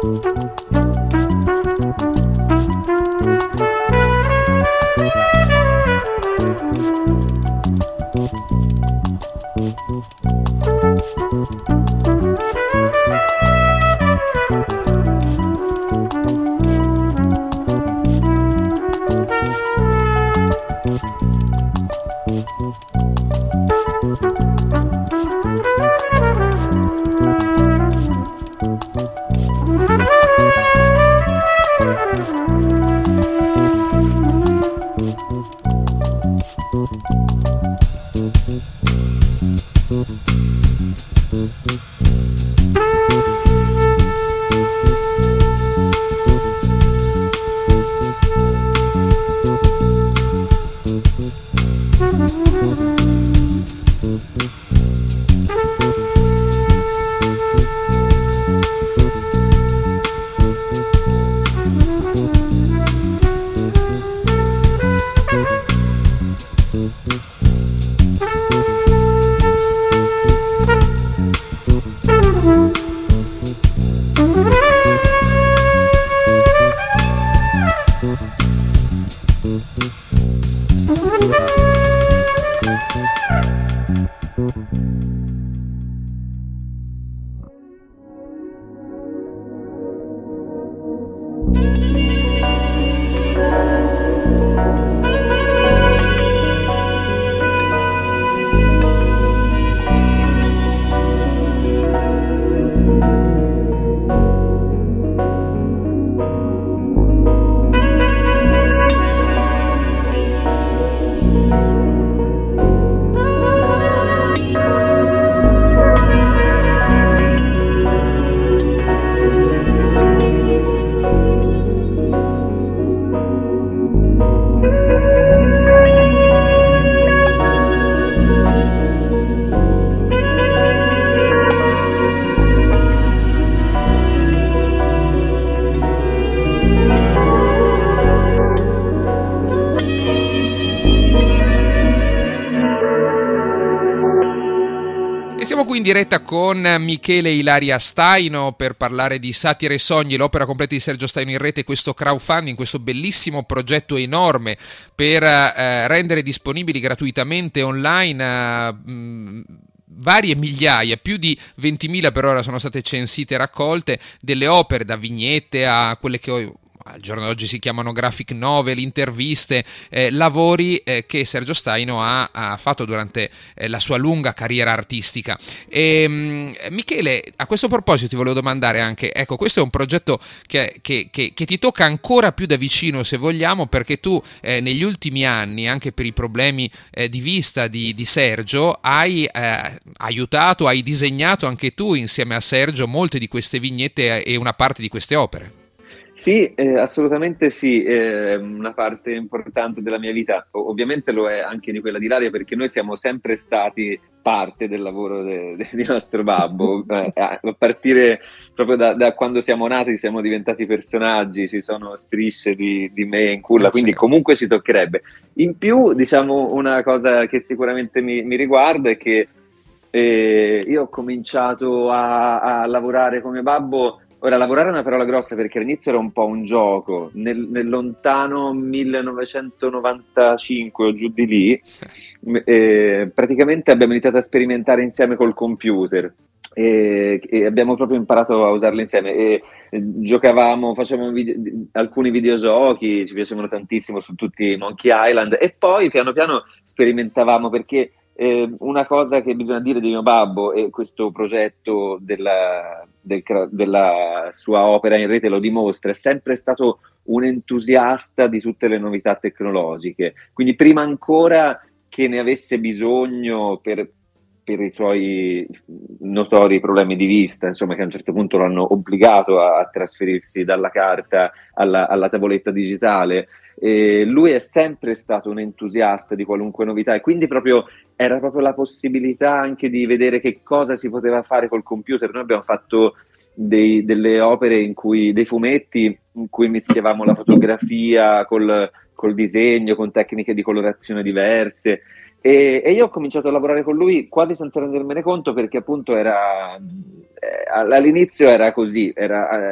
In diretta con Michele Ilaria Staino per parlare di Satire e Sogni, l'opera completa di Sergio Staino in rete, questo crowdfunding, questo bellissimo progetto enorme per eh, rendere disponibili gratuitamente online eh, mh, varie migliaia, più di ventimila per ora sono state censite e raccolte, delle opere da vignette a quelle che ho al giorno d'oggi si chiamano graphic novel, interviste, eh, lavori eh, che Sergio Staino ha, ha fatto durante eh, la sua lunga carriera artistica. E, mh, Michele, a questo proposito ti volevo domandare anche, ecco, questo è un progetto che, che, che, che ti tocca ancora più da vicino, se vogliamo, perché tu eh, negli ultimi anni, anche per i problemi eh, di vista di, di Sergio, hai eh, aiutato, hai disegnato anche tu insieme a Sergio molte di queste vignette e una parte di queste opere. Sì, eh, assolutamente sì, è una parte importante della mia vita, o- ovviamente lo è anche di quella di Ilaria, perché noi siamo sempre stati parte del lavoro de- de- di nostro babbo, eh, a partire proprio da, da quando siamo nati siamo diventati personaggi, ci sono strisce di, di me in culla, quindi comunque ci toccherebbe. In più, diciamo, una cosa che sicuramente mi, mi riguarda è che eh, io ho cominciato a, a lavorare come babbo. Ora, lavorare è una parola grossa perché all'inizio era un po' un gioco, nel, nel lontano millenovecentonovantacinque o giù di lì, eh, praticamente abbiamo iniziato a sperimentare insieme col computer e, e abbiamo proprio imparato a usarlo insieme e, e giocavamo, facevamo video, alcuni videogiochi, ci piacevano tantissimo su tutti Monkey Island e poi piano piano sperimentavamo perché Eh, una cosa che bisogna dire di mio babbo, e questo progetto della, del, della sua opera in rete lo dimostra, è sempre stato un entusiasta di tutte le novità tecnologiche, quindi prima ancora che ne avesse bisogno per, per i suoi notori problemi di vista, insomma, che a un certo punto lo hanno obbligato a, a trasferirsi dalla carta alla, alla tavoletta digitale. Eh, lui è sempre stato un entusiasta di qualunque novità e quindi proprio era proprio la possibilità anche di vedere che cosa si poteva fare col computer. Noi abbiamo fatto dei, delle opere in cui, dei fumetti in cui mischiavamo la fotografia col, col disegno, con tecniche di colorazione diverse e, e io ho cominciato a lavorare con lui quasi senza rendermene conto perché appunto era eh, all'inizio era così, era eh,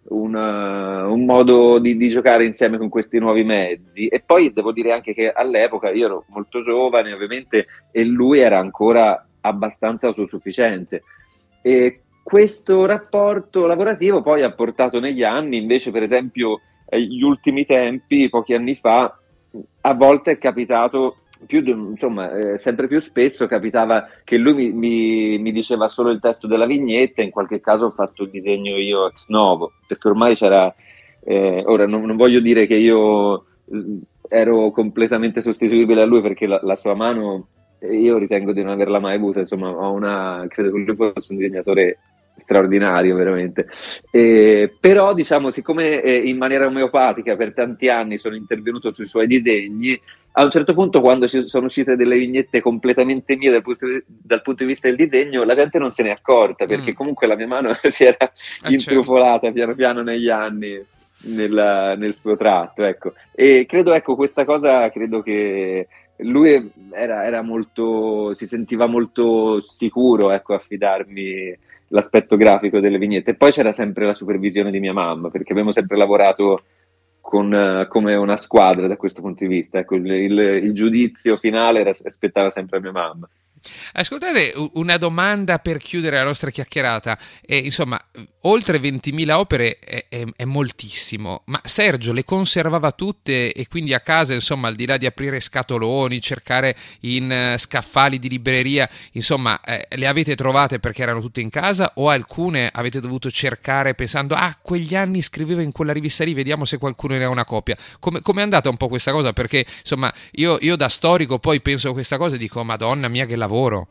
una, un modo di, di giocare insieme con questi nuovi mezzi. E poi devo dire anche che all'epoca io ero molto giovane ovviamente e lui era ancora abbastanza autosufficiente, e questo rapporto lavorativo poi ha portato negli anni invece, per esempio agli ultimi tempi, pochi anni fa, a volte è capitato più, insomma, eh, sempre più spesso capitava che lui mi, mi, mi diceva solo il testo della vignetta, in qualche caso ho fatto il disegno io ex novo, perché ormai c'era, eh, ora non, non voglio dire che io eh, ero completamente sostituibile a lui, perché la, la sua mano io ritengo di non averla mai avuta, insomma, ho una, credo che lui fosse un disegnatore straordinario veramente, eh, però diciamo, siccome eh, in maniera omeopatica per tanti anni sono intervenuto sui suoi disegni, a un certo punto, quando ci sono uscite delle vignette completamente mie dal punto, dal punto di vista del disegno, la gente non se n'è accorta, perché mm. comunque la mia mano si era eh, intrufolata certo. piano piano negli anni nella, nel suo tratto, ecco. E credo, ecco, questa cosa, credo che lui era, era molto, si sentiva molto sicuro, ecco, a affidarmi l'aspetto grafico delle vignette. E poi c'era sempre la supervisione di mia mamma, perché abbiamo sempre lavorato con, uh, come una squadra da questo punto di vista, ecco, il, il, il giudizio finale era, aspettava sempre mia mamma. Ascoltate, una domanda per chiudere la nostra chiacchierata. Eh, insomma, oltre ventimila opere è, è, è moltissimo, ma Sergio le conservava tutte e quindi a casa, insomma, al di là di aprire scatoloni, cercare in uh, scaffali di libreria, insomma, eh, le avete trovate perché erano tutte in casa, o alcune avete dovuto cercare pensando, ah, quegli anni scrivevo in quella rivista lì, vediamo se qualcuno ne ha una copia. Come è andata un po' questa cosa? Perché, insomma, io, io da storico poi penso a questa cosa e dico, madonna mia che lavoro.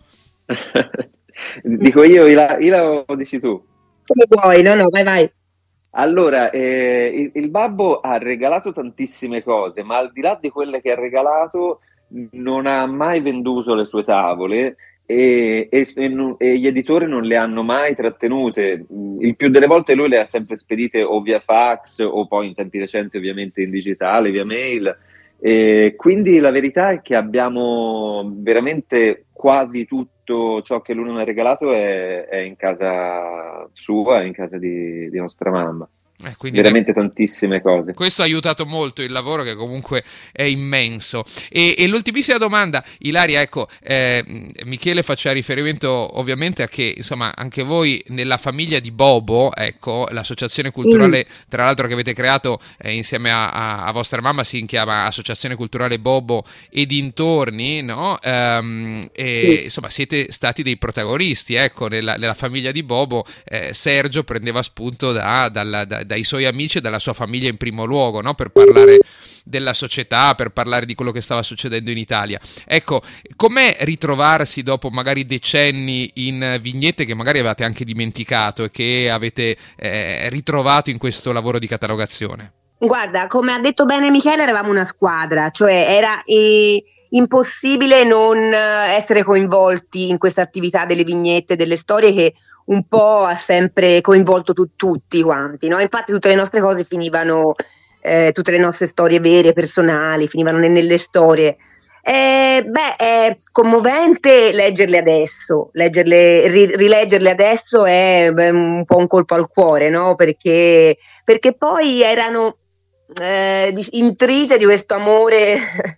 Dico io, Ila, Ila o dici tu? Come vuoi, no no, vai vai. Allora, eh, il, il babbo ha regalato tantissime cose, ma al di là di quelle che ha regalato non ha mai venduto le sue tavole e, e, e, e gli editori non le hanno mai trattenute. Il più delle volte lui le ha sempre spedite o via fax o poi in tempi recenti ovviamente in digitale, via mail. E quindi la verità è che abbiamo veramente quasi tutto ciò che lui non ha regalato è, è in casa sua, è in casa di, di nostra mamma. Eh, veramente da... tantissime cose. Questo ha aiutato molto il lavoro, che comunque è immenso. E, e l'ultimissima domanda, Ilaria, ecco, eh, Michele faceva riferimento ovviamente a che, insomma, anche voi nella famiglia di Bobo, ecco, l'associazione culturale, mm. tra l'altro, che avete creato eh, insieme a, a, a vostra mamma, si chiama Associazione Culturale Bobo e dintorni, no? Um, e mm. insomma, siete stati dei protagonisti, ecco, nella, nella famiglia di Bobo. eh, Sergio prendeva spunto da, dalla, da dai suoi amici e dalla sua famiglia in primo luogo, no? Per parlare della società, per parlare di quello che stava succedendo in Italia. Ecco, com'è ritrovarsi dopo magari decenni in vignette che magari avevate anche dimenticato e che avete eh, ritrovato in questo lavoro di catalogazione? Guarda, come ha detto bene Michele, eravamo una squadra, cioè era eh, impossibile non essere coinvolti in questa attività delle vignette, delle storie che un po' ha sempre coinvolto tu, tutti quanti, no? Infatti tutte le nostre cose finivano, eh, tutte le nostre storie vere, personali, finivano ne, nelle storie. Eh, beh, è commovente leggerle adesso, leggerle, ri, rileggerle adesso è beh, un po' un colpo al cuore, no? Perché, perché poi erano eh, intrise di questo amore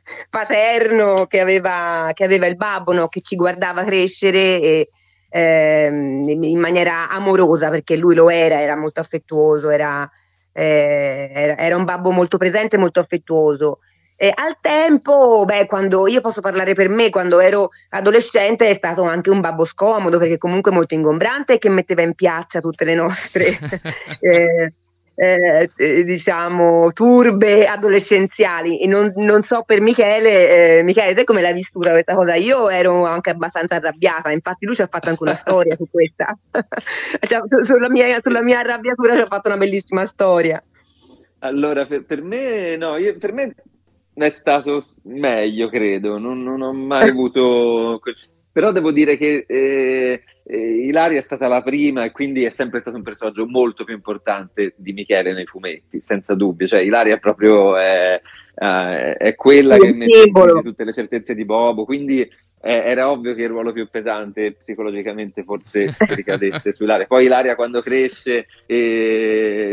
paterno che aveva, che aveva il babbo, no? Che ci guardava crescere e in maniera amorosa, perché lui lo era, era molto affettuoso, era, eh, era, era un babbo molto presente, molto affettuoso. E al tempo, beh, quando io posso parlare per me, quando ero adolescente è stato anche un babbo scomodo, perché comunque molto ingombrante e che metteva in piazza tutte le nostre eh, eh, eh, diciamo turbe adolescenziali. E non, non so per Michele, eh, Michele, te come l'hai vissuta questa cosa? Io ero anche abbastanza arrabbiata, infatti lui ci ha fatto anche una storia su questa, cioè, sulla, mia, sulla mia arrabbiatura ci ha fatto una bellissima storia. Allora, per, per me no, io, per me è stato meglio, credo, non, non ho mai avuto... Però devo dire che eh, eh, Ilaria è stata la prima e quindi è sempre stato un personaggio molto più importante di Michele nei fumetti, senza dubbio. Cioè Ilaria è proprio eh, eh, è quella che mette in piedi tutte le certezze di Bobo, quindi eh, era ovvio che il ruolo più pesante psicologicamente forse ricadesse su Ilaria. Poi Ilaria quando cresce eh,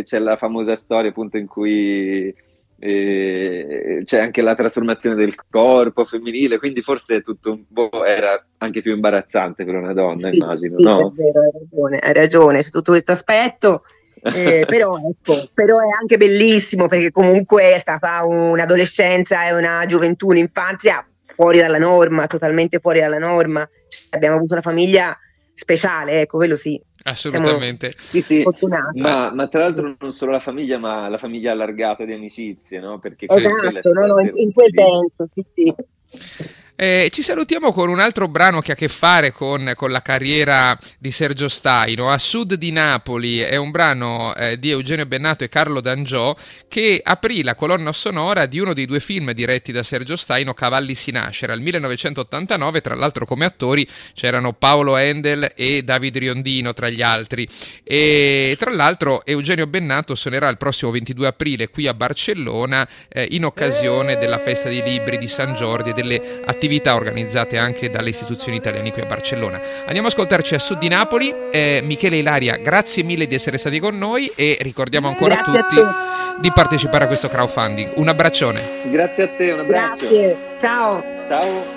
c'è la famosa storia appunto in cui eh, c'è anche la trasformazione del corpo femminile, quindi forse tutto un po' era anche più imbarazzante per una donna, sì, immagino, sì, no? È vero, hai ragione, hai ragione su tutto questo aspetto. Eh, però, ecco, però è anche bellissimo perché comunque è stata un'adolescenza e una gioventù, un'infanzia fuori dalla norma, totalmente fuori dalla norma. Abbiamo avuto una famiglia speciale, ecco, quello sì. Assolutamente. Sì, sì. Fortunati. Ma, ma tra l'altro non solo la famiglia, ma la famiglia allargata di amicizie, no? Perché esatto, no, no, in, in quel senso, sì, sì. Eh, ci salutiamo con un altro brano che ha a che fare con, con la carriera di Sergio Staino. A sud di Napoli è un brano eh, di Eugenio Bennato e Carlo D'Angiò che aprì la colonna sonora di uno dei due film diretti da Sergio Staino, Cavalli si nasce. Era il millenovecentottantanove, tra l'altro come attori c'erano Paolo Endel e David Riondino tra gli altri, e tra l'altro Eugenio Bennato suonerà il prossimo ventidue aprile qui a Barcellona eh, in occasione della festa dei libri di San Giorgio e delle attività organizzate anche dalle istituzioni italiane qui a Barcellona. Andiamo a ascoltarci a sud di Napoli. eh, Michele e Ilaria, grazie mille di essere stati con noi e ricordiamo ancora Grazie a tutti a di partecipare a questo crowdfunding. Un abbraccione. Grazie a te, un abbraccio. Grazie, ciao. Ciao.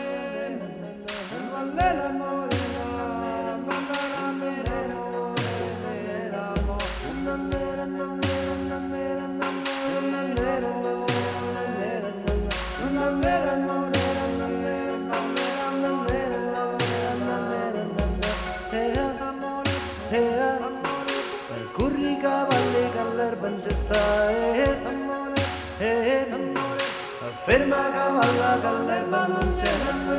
Corri cavalli che l'erba non ci sta, ferma cavalla che l'erba non c'è.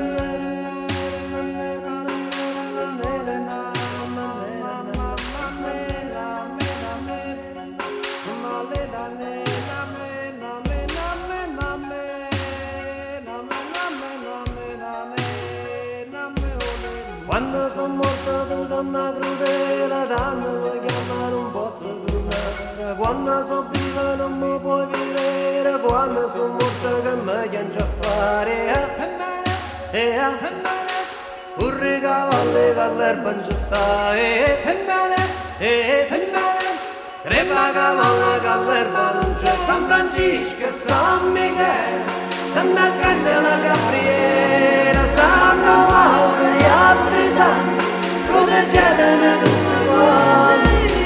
Quando sono morta tu donna crudele, tanto vuoi chiamare un pozzo tornare. Quando sono viva non mi puoi vedere, quando sono morta che mi chiancio a fare. E e urri cavalli che l'erba non ci sta. E e crepa cavalli che l'erba non c'è. San Francisco e San Michele, Sant'Arcangelo Gabriele, Santa Maura e altri santi, proteggetemi tutti quanti.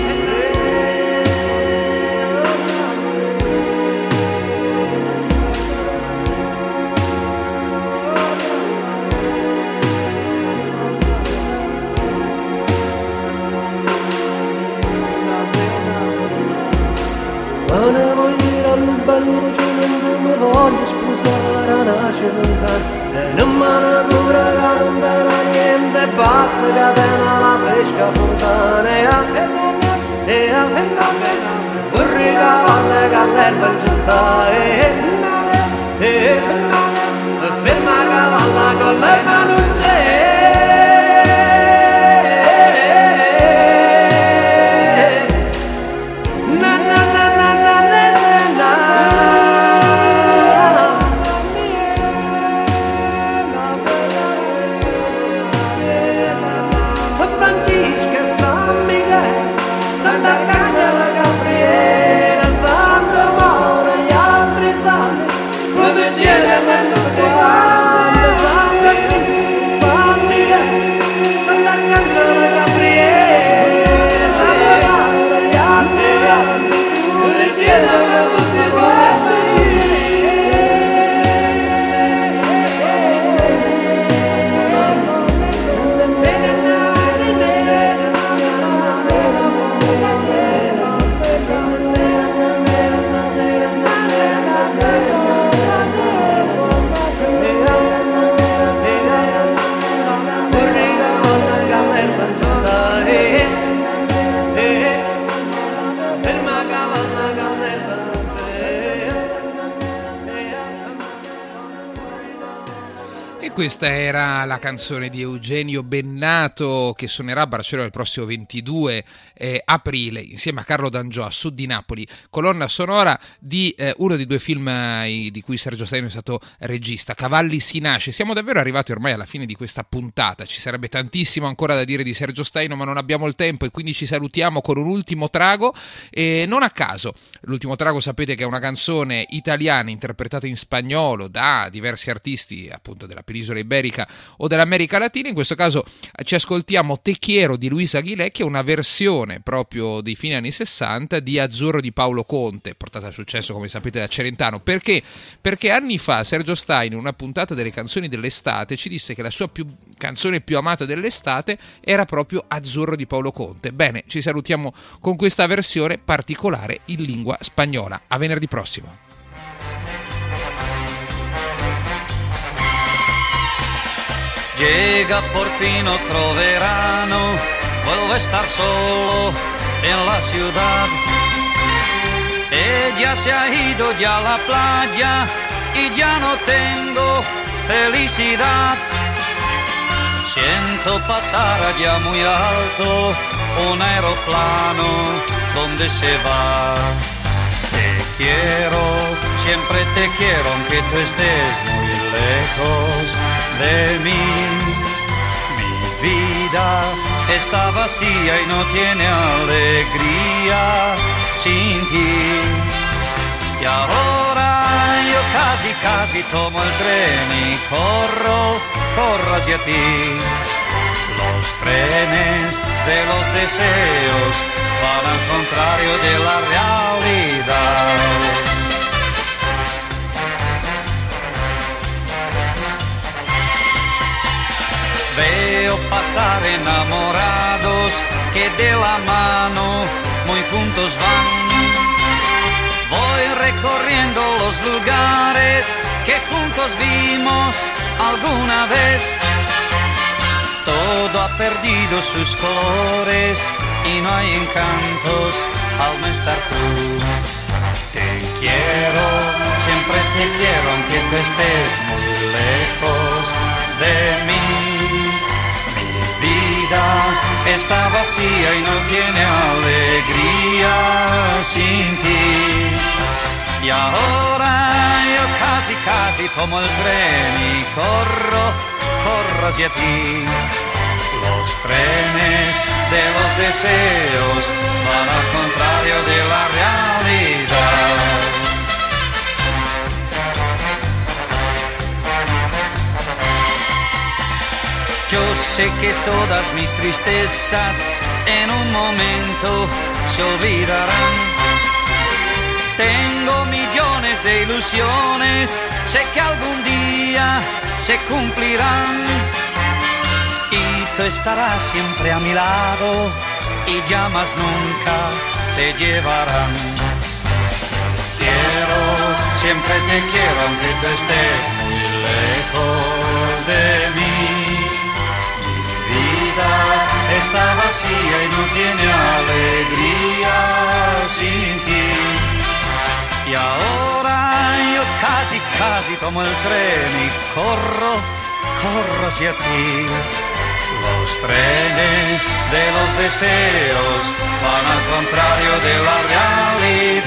Ma ne voglio dire un bel luce, non mi voglio sposare a nascere lontano, e non me ne cura che non darà niente, basta che tenga la fresca fontana. E e vorrei cavalli che l'erba non ci sta. E e ferma cavalla con l'erba non c'è. Sant'Arcangelo Gabriele, Santa Maura e gli altri santi, questa era la canzone di Eugenio Bennato che suonerà a Barcellona il prossimo ventidue eh, aprile insieme a Carlo D'Angiò a Sud di Napoli, colonna sonora di eh, uno dei due film eh, di cui Sergio Staino è stato regista, Cavalli si nasce. Siamo davvero arrivati ormai alla fine di questa puntata, ci sarebbe tantissimo ancora da dire di Sergio Staino ma non abbiamo il tempo e quindi ci salutiamo con un ultimo trago e non a caso l'ultimo trago sapete che è una canzone italiana interpretata in spagnolo da diversi artisti appunto della penisola iberica o dell'America Latina. In questo caso ci ascoltiamo Te quiero di Luis Aguilé, che è una versione proprio dei fine anni sessanta di Azzurro di Paolo Conte, portata a successo come sapete da Celentano. Perché? Perché anni fa Sergio Staino in una puntata delle canzoni dell'estate ci disse che la sua più, canzone più amata dell'estate era proprio Azzurro di Paolo Conte. Bene, ci salutiamo con questa versione particolare in lingua spagnola. A venerdì prossimo. Llega por fin otro verano, vuelvo a estar solo en la ciudad. Ella se ha ido ya a la playa y ya no tengo felicidad. Siento pasar allá muy alto un aeroplano donde se va. Te quiero, siempre te quiero aunque tú estés muy lejos de mí. Mi vida está vacía y no tiene alegría sin ti. Y ahora yo casi casi tomo el tren y corro, corro hacia ti. Los trenes de los deseos van al contrario de la realidad. Veo pasar enamorados que de la mano muy juntos van. Voy recorriendo los lugares que juntos vimos alguna vez. Todo ha perdido sus colores y no hay encantos al no estar tú. Te quiero, siempre te quiero aunque tú estés muy lejos de mí. Mi vida está vacía y no tiene alegría sin ti. Y ahora yo casi casi tomo el tren y corro, corro hacia ti. Los trenes de los deseos van al contrario de la realidad. Yo sé que todas mis tristezas en un momento se olvidarán. Tengo millones de ilusiones, sé que algún día se cumplirán. Y tú estarás siempre a mi lado y ya más nunca te llevarán. Quiero, siempre te quiero aunque tú estés muy lejos de mí. Está vacía y no tiene alegría sin ti. Y ahora yo casi, casi tomo el tren y corro, corro hacia ti. Los trenes de los deseos van al contrario de la realidad.